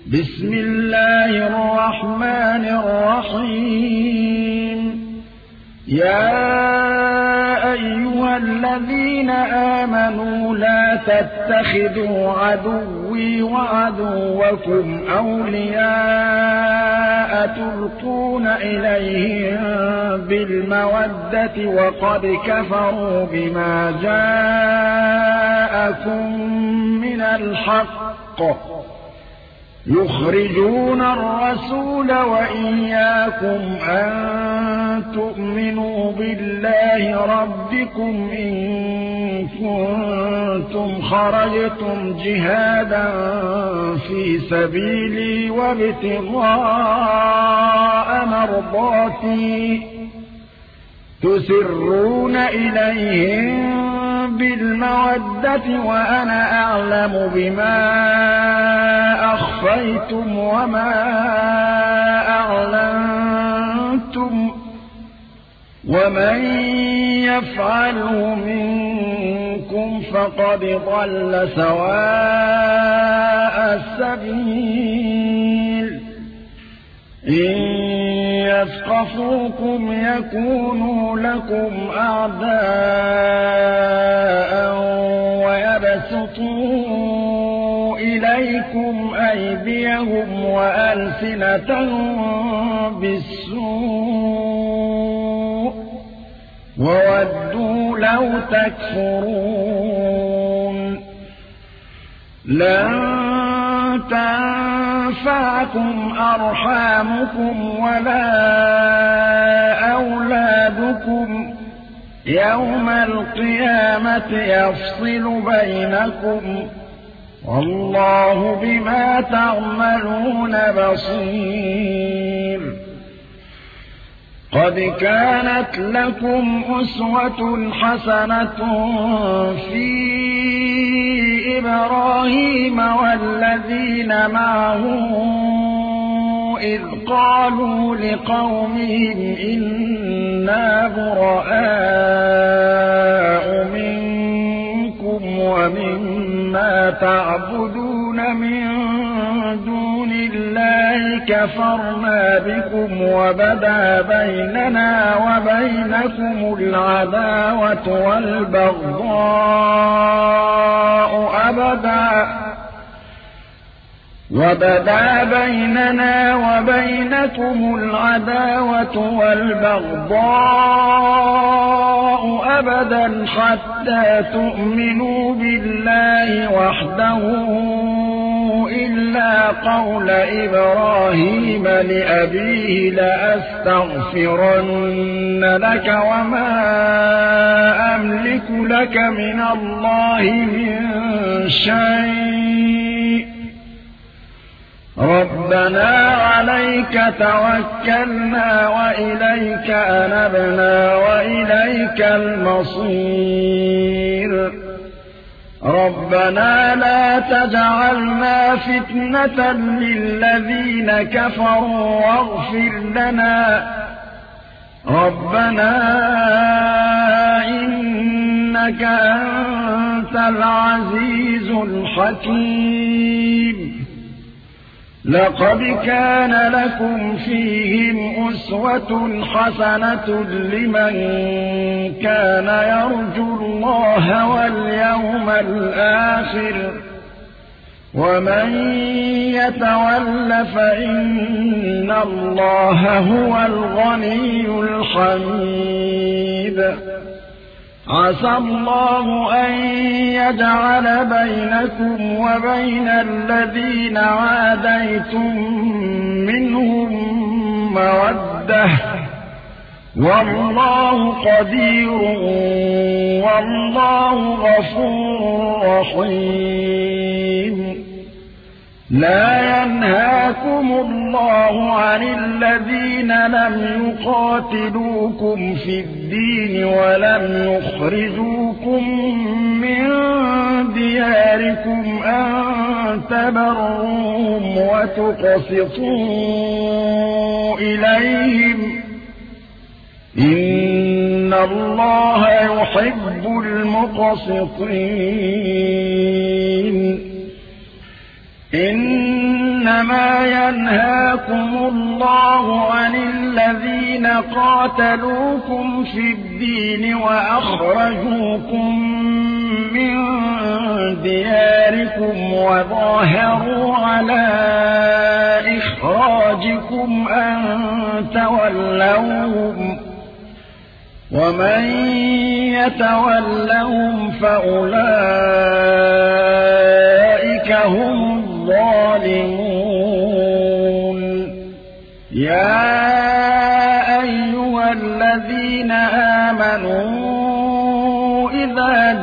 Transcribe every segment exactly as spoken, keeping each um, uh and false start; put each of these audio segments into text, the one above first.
بسم الله الرحمن الرحيم يا أيها الذين آمنوا لا تتخذوا عدوي وعدوكم أولياء تلقون إليهم بالمودة وقد كفروا بما جاءكم من الحق يخرجون الرسول وإياكم أن تؤمنوا بالله ربكم إن كنتم خرجتم جهادا في سبيلي وابتغاء مرضاتي تسرون إليهم بالمودة وأنا أعلم بما أخفيتم وما أعلنتم ومن يفعله منكم فقد ضل سواء السبيل إن يثقفوكم يكونوا لكم أعداء ويبسطوا إليكم أيديهم وألسنتهم بالسوء وودوا لو تكفرون لن تنفعكم أرحامكم ولا أولادكم يوم القيامة يفصل بينكم والله بما تعملون بصير قد كانت لكم أسوة حسنة في إبراهيم والذين معه إذ قالوا لقومهم إنا براء منكم ومما تعبدون من دون الله كفرنا بكم وبدا بيننا وبينكم العداوة والبغضاء أبدا وبدا بيننا وبينكم العداوة والبغضاء أبدا حتى تؤمنوا بالله وحده إلا قول إبراهيم لأبيه لأستغفرن لك وما أملك لك من الله من شيء ربنا عليك توكلنا وإليك أنبنا وإليك المصير ربنا لا تجعلنا فتنة للذين كفروا واغفر لنا ربنا إنك أنت العزيز الحكيم لقد كان لكم فيهم أسوة حسنة لمن كان يرجو الله واليوم الآخر ومن يتول فإن الله هو الغني الحميد عسى الله أن يجعل بينكم وبين الذين عاديتم منهم مودة والله قدير والله غفور رحيم لا ينهاكم الله عن الذين لم يقاتلوكم في الدين ولم يخرجوكم من دياركم أن تبروهم وتقسطوا إليهم إن الله يحب المقسطين إنما ينهاكم الله عن الذين قاتلوكم في الدين وأخرجوكم من دياركم وظاهروا على إخراجكم أن تولوهم ومن يتولهم فأولئك هم الظالمون. يا أيها الذين آمنوا إذا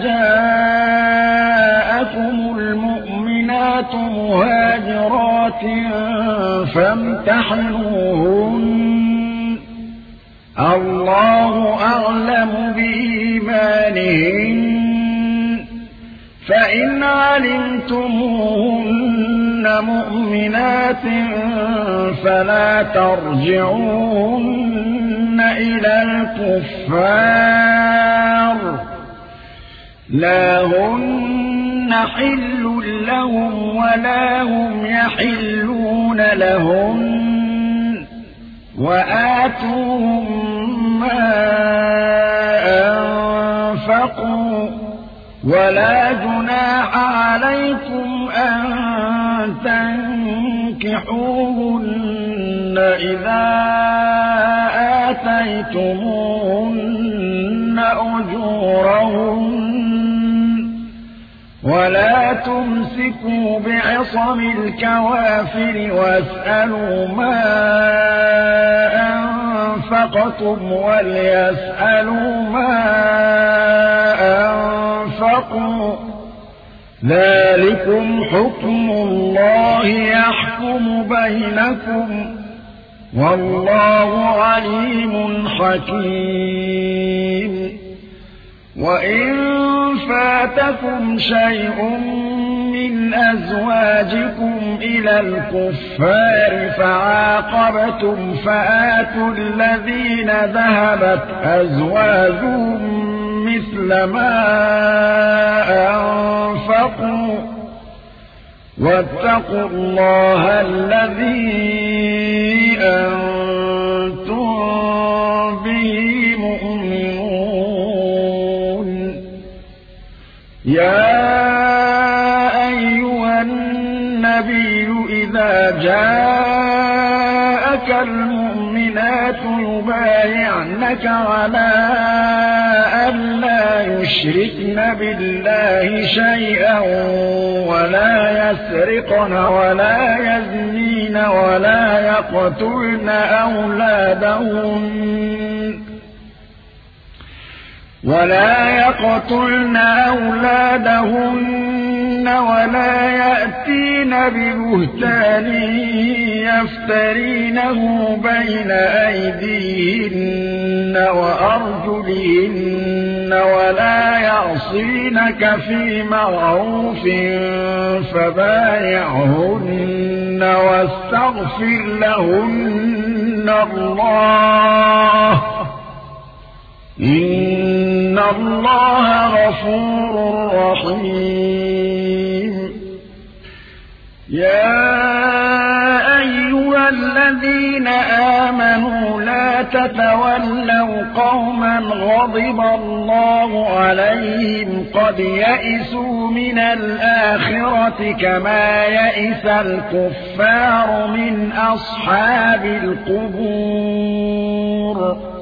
جاءكم المؤمنات مهاجرات فامتحنوهن الله أعلم بإيمانهن فإن علمتموهن مؤمنات فلا ترجعوهن إلى الكفار لا هن حل لهم ولا هم يحلون لهن وآتوهم ما أنفقوا ولا جناح عليكم أن تنكحوهن إذا آتيتموهن أجورهن ولا تمسكوا بعصم الكوافر واسألوا ما أنفقتم وليسألوا ما أنفقوا ذلكم حكم الله يحكم بينكم والله عليم حكيم. وإن فاتكم شيء من أزواجكم إلى الكفار فعاقبتم فآتوا الذين ذهبت أزواجهم مثل ما أنفقوا واتقوا الله الذي أنتم به مؤمنون. يا أيها النبي إذا جاءك المؤمنات يبايعنك على أن لا يشركن بالله شيئا ولا يسرقن ولا يزنين ولا يقتلن أولادهن ولا يقتلن أولادهن ولا يأتين ببهتان يفترينه بين أيديهن وأرجلهن ولا يعصينك في معروف فبايعهن واستغفر لهن الله إن الله غفور رحيم. يا أيها الذين آمنوا لا تتولوا قوما غضب الله عليهم قد يئسوا من الآخرة كما يئس الكفار من أصحاب القبور.